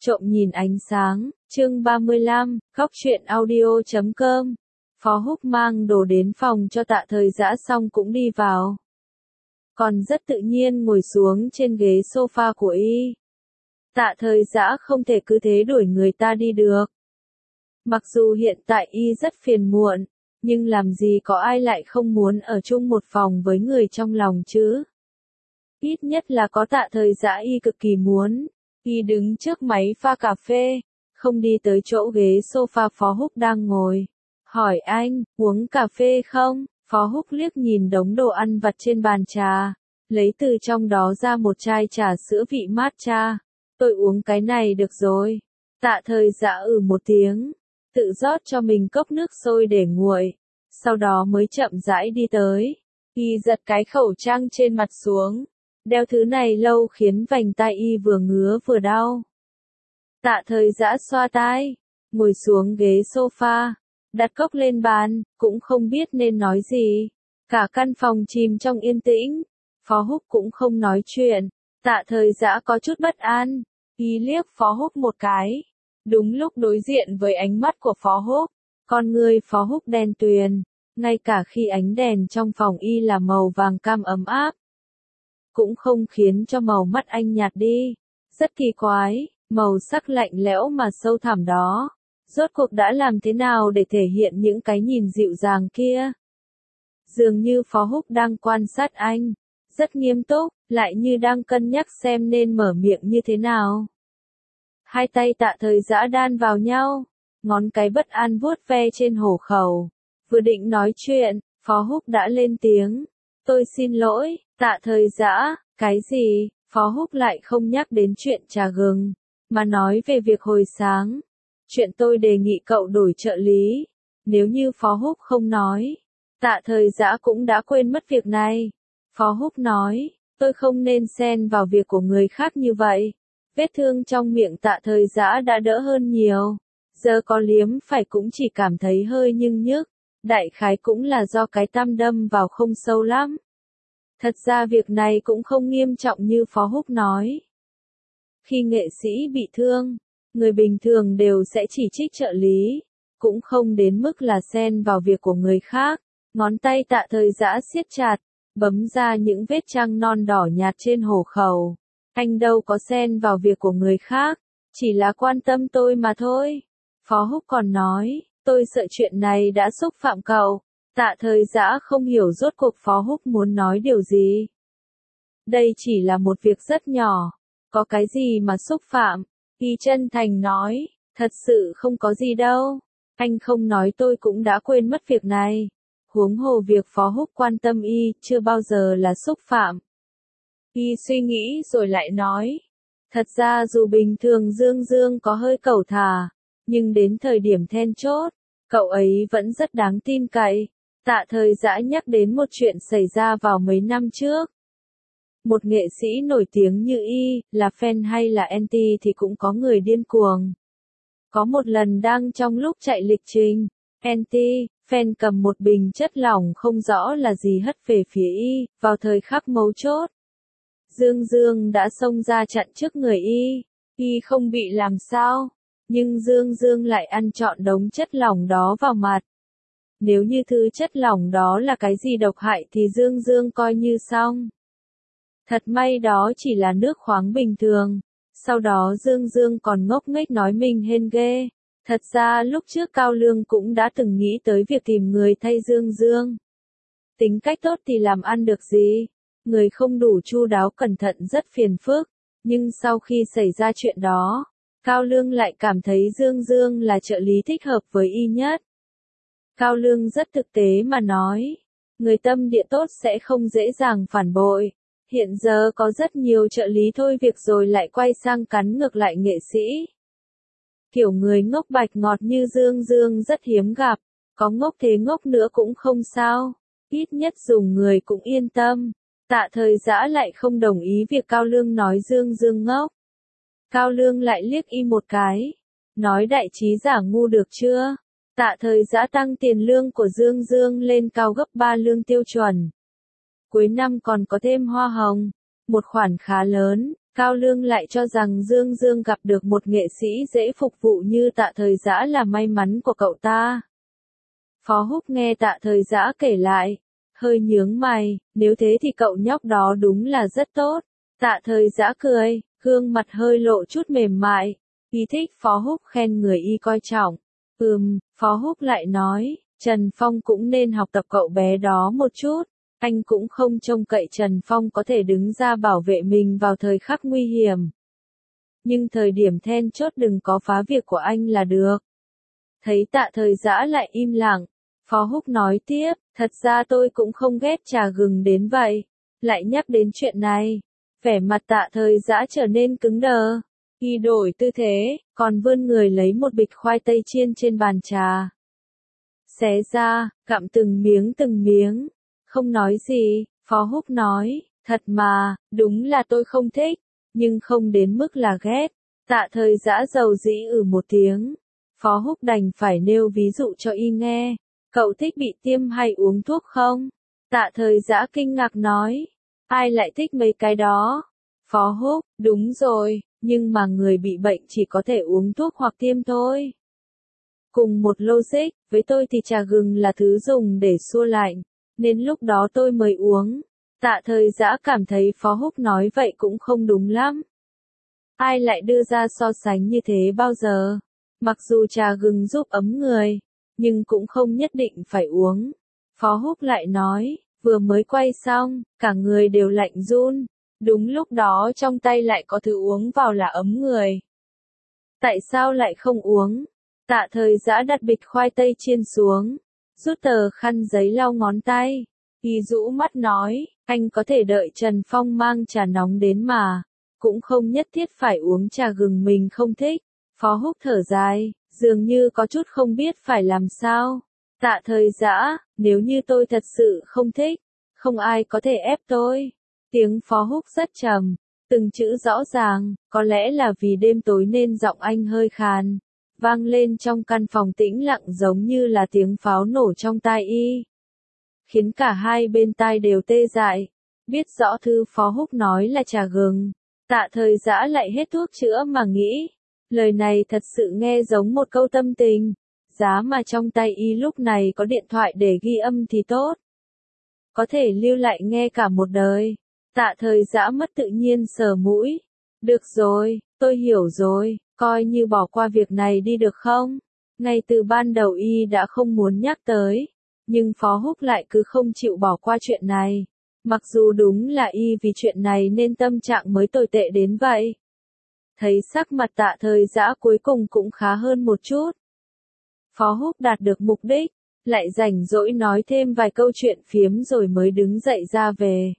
Trộm nhìn ánh sáng, chương 35, góc truyện audio.com. Phó Húc mang đồ đến phòng cho Tạ Thời Dã xong cũng đi vào. Còn rất tự nhiên ngồi xuống trên ghế sofa của y. Tạ Thời Dã không thể cứ thế đuổi người ta đi được. Mặc dù hiện tại y rất phiền muộn, nhưng làm gì có ai lại không muốn ở chung một phòng với người trong lòng chứ. Ít nhất là có Tạ Thời Dã y cực kỳ muốn. Y đứng trước máy pha cà phê, không đi tới chỗ ghế sofa Phó Húc đang ngồi. Hỏi anh, uống cà phê không? Phó Húc liếc nhìn đống đồ ăn vặt trên bàn trà, lấy từ trong đó ra một chai trà sữa vị matcha. Tôi uống cái này được rồi. Tạ Thời Dã một tiếng, tự rót cho mình cốc nước sôi để nguội, sau đó mới chậm rãi đi tới. Y giật cái khẩu trang trên mặt xuống. Đeo thứ này lâu khiến vành tai y vừa ngứa vừa đau. Tạ Thời Dã xoa tai, ngồi xuống ghế sofa, đặt cốc lên bàn, cũng không biết nên nói gì. Cả căn phòng chìm trong yên tĩnh, Phó Húc cũng không nói chuyện. Tạ Thời Dã có chút bất an, y liếc Phó Húc một cái. Đúng lúc đối diện với ánh mắt của Phó Húc, con người Phó Húc đen tuyền, ngay cả khi ánh đèn trong phòng y là màu vàng cam ấm áp, cũng không khiến cho màu mắt anh nhạt đi. Rất kỳ quái, màu sắc lạnh lẽo mà sâu thẳm đó, rốt cuộc đã làm thế nào để thể hiện những cái nhìn dịu dàng kia? Dường như Phó Húc đang quan sát anh, rất nghiêm túc, lại như đang cân nhắc xem nên mở miệng như thế nào. Hai tay Tạ Thời Dã đan vào nhau, ngón cái bất an vuốt ve trên hổ khẩu. Vừa định nói chuyện, Phó Húc đã lên tiếng. Tôi xin lỗi, Tạ Thời Dã. Cái gì? Phó Húc lại không nhắc đến chuyện trà gừng, mà nói về việc hồi sáng. Chuyện tôi đề nghị cậu đổi trợ lý. Nếu như Phó Húc không nói, Tạ Thời Dã cũng đã quên mất việc này. Phó Húc nói, tôi không nên xen vào việc của người khác như vậy. Vết thương trong miệng Tạ Thời Dã đã đỡ hơn nhiều. Giờ có liếm phải cũng chỉ cảm thấy hơi nhưng nhức. Đại khái cũng là do cái tăm đâm vào không sâu lắm. Thật ra việc này cũng không nghiêm trọng như Phó Húc nói. Khi nghệ sĩ bị thương, người bình thường đều sẽ chỉ trích trợ lý, cũng không đến mức là xen vào việc của người khác. Ngón tay Tạ Thời Dã siết chặt, bấm ra những vết trăng non đỏ nhạt trên hổ khẩu. Anh đâu có xen vào việc của người khác, chỉ là quan tâm tôi mà thôi. Phó Húc còn nói, tôi sợ chuyện này đã xúc phạm cậu. Tạ Thời Dã không hiểu rốt cuộc Phó Húc muốn nói điều gì. Đây chỉ là một việc rất nhỏ, có cái gì mà xúc phạm? Y chân thành nói, thật sự không có gì đâu. Anh không nói tôi cũng đã quên mất việc này. Huống hồ việc Phó Húc quan tâm y chưa bao giờ là xúc phạm. Y suy nghĩ rồi lại nói, thật ra dù bình thường Dương Dương có hơi cẩu thả, nhưng đến thời điểm then chốt, cậu ấy vẫn rất đáng tin cậy. Tạ Thời Dã nhắc đến một chuyện xảy ra vào mấy năm trước. Một nghệ sĩ nổi tiếng như y, là fan hay là anti thì cũng có người điên cuồng. Có một lần đang trong lúc chạy lịch trình, anti, fan cầm một bình chất lỏng không rõ là gì hất về phía y, vào thời khắc mấu chốt. Dương Dương đã xông ra chặn trước người y không bị làm sao, nhưng Dương Dương lại ăn trọn đống chất lỏng đó vào mặt. Nếu như thứ chất lỏng đó là cái gì độc hại thì Dương Dương coi như xong. Thật may đó chỉ là nước khoáng bình thường. Sau đó Dương Dương còn ngốc nghếch nói mình hên ghê. Thật ra lúc trước Cao Lương cũng đã từng nghĩ tới việc tìm người thay Dương Dương. Tính cách tốt thì làm ăn được gì? Người không đủ chu đáo cẩn thận rất phiền phức. Nhưng sau khi xảy ra chuyện đó, Cao Lương lại cảm thấy Dương Dương là trợ lý thích hợp với y nhất. Cao Lương rất thực tế mà nói, người tâm địa tốt sẽ không dễ dàng phản bội. Hiện giờ có rất nhiều trợ lý thôi việc rồi lại quay sang cắn ngược lại nghệ sĩ. Kiểu người ngốc bạch ngọt như Dương Dương rất hiếm gặp, có ngốc thế ngốc nữa cũng không sao, ít nhất dùng người cũng yên tâm. Tạ Thời Dã lại không đồng ý việc Cao Lương nói Dương Dương ngốc. Cao Lương lại liếc y một cái, nói đại trí giả ngu được chưa? Tạ Thời Dã tăng tiền lương của Dương Dương lên cao gấp 3 lương tiêu chuẩn. Cuối năm còn có thêm hoa hồng, một khoản khá lớn, Cao Lương lại cho rằng Dương Dương gặp được một nghệ sĩ dễ phục vụ như Tạ Thời Dã là may mắn của cậu ta. Phó Húc nghe Tạ Thời Dã kể lại, hơi nhướng mày, nếu thế thì cậu nhóc đó đúng là rất tốt. Tạ Thời Dã cười, gương mặt hơi lộ chút mềm mại, y thích Phó Húc khen người y coi trọng. Phó Húc lại nói, Trần Phong cũng nên học tập cậu bé đó một chút. Anh cũng không trông cậy Trần Phong có thể đứng ra bảo vệ mình vào thời khắc nguy hiểm. Nhưng thời điểm then chốt đừng có phá việc của anh là được. Thấy Tạ Thời Dã lại im lặng, Phó Húc nói tiếp, thật ra tôi cũng không ghét trà gừng đến vậy. Lại nhắc đến chuyện này, vẻ mặt Tạ Thời Dã trở nên cứng đờ. Y đổi tư thế, còn vươn người lấy một bịch khoai tây chiên trên bàn trà. Xé ra, gặm từng miếng. Không nói gì, Phó Húc nói, thật mà, đúng là tôi không thích, nhưng không đến mức là ghét. Tạ Thời Dã dầu dĩ một tiếng. Phó Húc đành phải nêu ví dụ cho y nghe. Cậu thích bị tiêm hay uống thuốc không? Tạ Thời Dã kinh ngạc nói. Ai lại thích mấy cái đó? Phó Húc, đúng rồi, nhưng mà người bị bệnh chỉ có thể uống thuốc hoặc tiêm thôi. Cùng một logic, với tôi thì trà gừng là thứ dùng để xua lạnh, nên lúc đó tôi mới uống. Tạ Thời Dã cảm thấy Phó Húc nói vậy cũng không đúng lắm. Ai lại đưa ra so sánh như thế bao giờ? Mặc dù trà gừng giúp ấm người, nhưng cũng không nhất định phải uống. Phó Húc lại nói, vừa mới quay xong, cả người đều lạnh run. Đúng lúc đó trong tay lại có thứ uống vào là ấm người. Tại sao lại không uống? Tạ Thời Dã đặt bịch khoai tây chiên xuống, rút tờ khăn giấy lau ngón tay. Y rũ mắt nói, anh có thể đợi Trần Phong mang trà nóng đến mà, cũng không nhất thiết phải uống trà gừng mình không thích. Phó Húc thở dài, dường như có chút không biết phải làm sao. Tạ Thời Dã, nếu như tôi thật sự không thích, không ai có thể ép tôi. Tiếng Phó Húc rất trầm, từng chữ rõ ràng, có lẽ là vì đêm tối nên giọng anh hơi khàn, vang lên trong căn phòng tĩnh lặng giống như là tiếng pháo nổ trong tai y. Khiến cả hai bên tai đều tê dại. Biết rõ thư Phó Húc nói là trà gừng, Tạ Thời Dã lại hết thuốc chữa mà nghĩ. Lời này thật sự nghe giống một câu tâm tình. Giá mà trong tay y lúc này có điện thoại để ghi âm thì tốt. Có thể lưu lại nghe cả một đời. Tạ Thời Dã mất tự nhiên sờ mũi. Được rồi, tôi hiểu rồi, coi như bỏ qua việc này đi được không? Ngay từ ban đầu y đã không muốn nhắc tới. Nhưng Phó Húc lại cứ không chịu bỏ qua chuyện này. Mặc dù đúng là y vì chuyện này nên tâm trạng mới tồi tệ đến vậy. Thấy sắc mặt Tạ Thời Dã cuối cùng cũng khá hơn một chút. Phó Húc đạt được mục đích, lại rảnh rỗi nói thêm vài câu chuyện phiếm rồi mới đứng dậy ra về.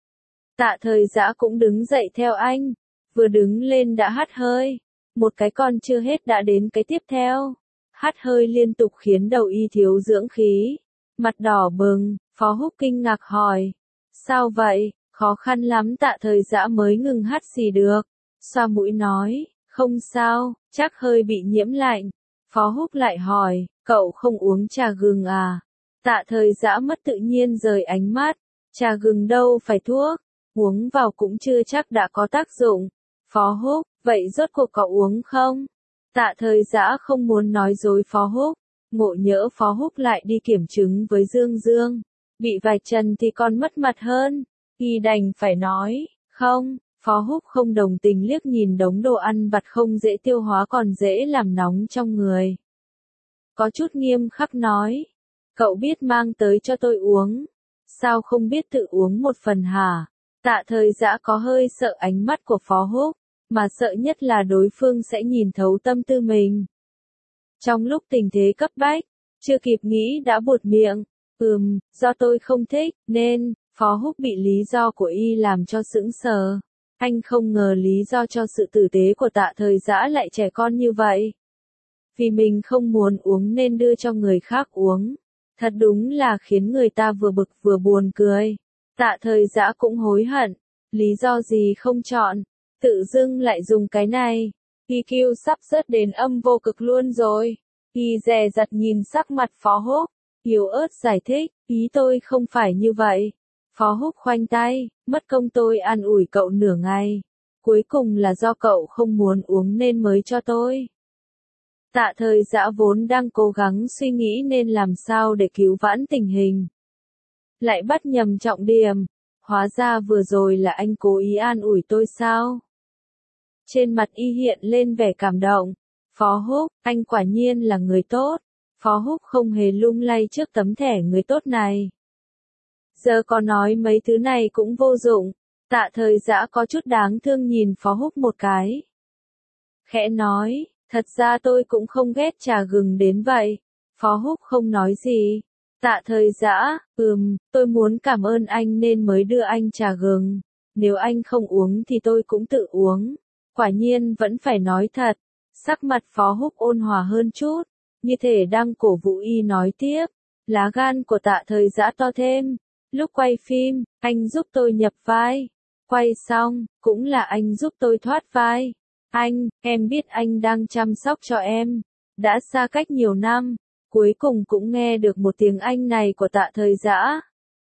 Tạ Thời Dã cũng đứng dậy theo anh, vừa đứng lên đã hắt hơi. Một cái còn chưa hết đã đến cái tiếp theo. Hắt hơi liên tục khiến đầu y thiếu dưỡng khí. Mặt đỏ bừng, Phó Húc kinh ngạc hỏi. Sao vậy, khó khăn lắm Tạ Thời Dã mới ngừng hắt xì được. Xoa mũi nói, không sao, chắc hơi bị nhiễm lạnh. Phó Húc lại hỏi, cậu không uống trà gừng à? Tạ Thời Dã mất tự nhiên rời ánh mắt. Trà gừng đâu phải thuốc, uống vào cũng chưa chắc đã có tác dụng. Phó Húc, vậy rốt cuộc cậu uống không? Tạ Thời Dã không muốn nói dối Phó Húc. Ngộ nhỡ Phó Húc lại đi kiểm chứng với Dương Dương. Bị vạch trần thì còn mất mặt hơn. Y đành phải nói, không. Phó Húc không đồng tình liếc nhìn đống đồ ăn vặt không dễ tiêu hóa còn dễ làm nóng trong người. Có chút nghiêm khắc nói, cậu biết mang tới cho tôi uống. Sao không biết tự uống một phần hả? Tạ Thời Dã có hơi sợ ánh mắt của Phó Húc, mà sợ nhất là đối phương sẽ nhìn thấu tâm tư mình. Trong lúc tình thế cấp bách, chưa kịp nghĩ đã buột miệng, do tôi không thích, nên, Phó Húc bị lý do của y làm cho sững sờ. Anh không ngờ lý do cho sự tử tế của Tạ Thời Dã lại trẻ con như vậy. Vì mình không muốn uống nên đưa cho người khác uống. Thật đúng là khiến người ta vừa bực vừa buồn cười. Tạ Thời Dã cũng hối hận. Lý do gì không chọn. Tự dưng lại dùng cái này. EQ sắp rớt đến âm vô cực luôn rồi. Y dè dặt nhìn sắc mặt Phó Húc. Yếu ớt giải thích. Ý tôi không phải như vậy. Phó Húc khoanh tay. Mất công tôi an ủi cậu nửa ngày. cuối cùng là do cậu không muốn uống nên mới cho tôi. Tạ Thời Dã vốn đang cố gắng suy nghĩ nên làm sao để cứu vãn tình hình. Lại bắt nhầm trọng điểm, hóa ra vừa rồi là anh cố ý an ủi tôi sao? Trên mặt y hiện lên vẻ cảm động. Phó Húc, anh quả nhiên là người tốt. Phó Húc không hề lung lay trước tấm thẻ người tốt này. Giờ có nói mấy thứ này cũng vô dụng. Tạ Thời Dã có chút đáng thương nhìn Phó Húc một cái. Khẽ nói, thật ra tôi cũng không ghét trà gừng đến vậy. Phó Húc không nói gì. Tạ Thời Dã, tôi muốn cảm ơn anh nên mới đưa anh trà gừng. Nếu anh không uống thì tôi cũng tự uống. Quả nhiên vẫn phải nói thật. Sắc mặt Phó Húc ôn hòa hơn chút, như thể đang cổ vũ y nói tiếp. Lá gan của Tạ Thời Dã to thêm. Lúc quay phim, anh giúp tôi nhập vai. Quay xong, cũng là anh giúp tôi thoát vai. Anh, em biết anh đang chăm sóc cho em. Đã xa cách nhiều năm, cuối cùng cũng nghe được một tiếng Anh này của Tạ Thời Dã.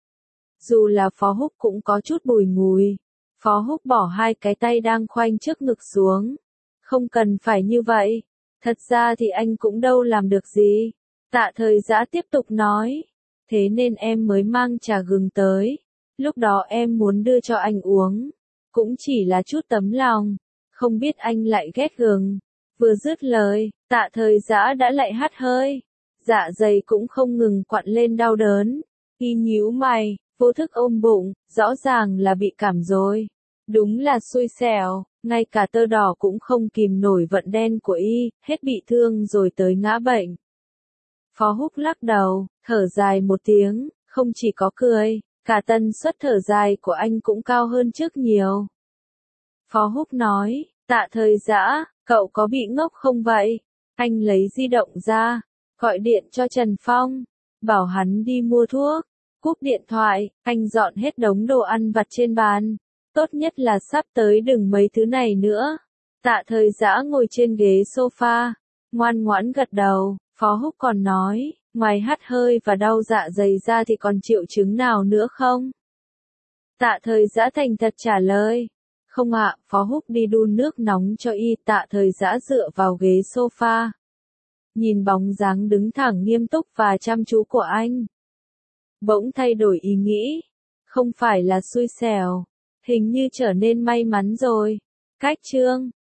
Dù là Phó Húc cũng có chút bùi ngùi. Phó Húc bỏ hai cái tay đang khoanh trước ngực xuống. Không cần phải như vậy. Thật ra thì anh cũng đâu làm được gì. Tạ Thời Dã tiếp tục nói. Thế nên em mới mang trà gừng tới. Lúc đó em muốn đưa cho anh uống. Cũng chỉ là chút tấm lòng. Không biết anh lại ghét gừng. Vừa dứt lời, Tạ Thời Dã đã lại hắt hơi. Dạ dày cũng không ngừng quặn lên đau đớn. Y nhíu mày, vô thức ôm bụng, rõ ràng là bị cảm rồi. Đúng là xui xẻo, ngay cả tơ đỏ cũng không kìm nổi vận đen của y, hết bị thương rồi tới ngã bệnh. Phó Húc lắc đầu, thở dài một tiếng, không chỉ có cười, cả tần suất thở dài của anh cũng cao hơn trước nhiều. Phó Húc nói, Tạ Thời Dã, cậu có bị ngốc không vậy? Anh lấy di động ra, gọi điện cho Trần Phong, bảo hắn đi mua thuốc. Cúp điện thoại, anh dọn hết đống đồ ăn vặt trên bàn. Tốt nhất là sắp tới đừng mấy thứ này nữa. Tạ Thời Dã ngồi trên ghế sofa, ngoan ngoãn gật đầu. Phó Húc còn nói, ngoài hắt hơi và đau dạ dày ra thì còn triệu chứng nào nữa không? Tạ Thời Dã thành thật trả lời. Không ạ, Phó Húc đi đun nước nóng cho y. Tạ Thời Dã dựa vào ghế sofa. Nhìn bóng dáng đứng thẳng nghiêm túc và chăm chú của anh. Bỗng thay đổi ý nghĩ. Không phải là xui xẻo. Hình như trở nên may mắn rồi. Cách chương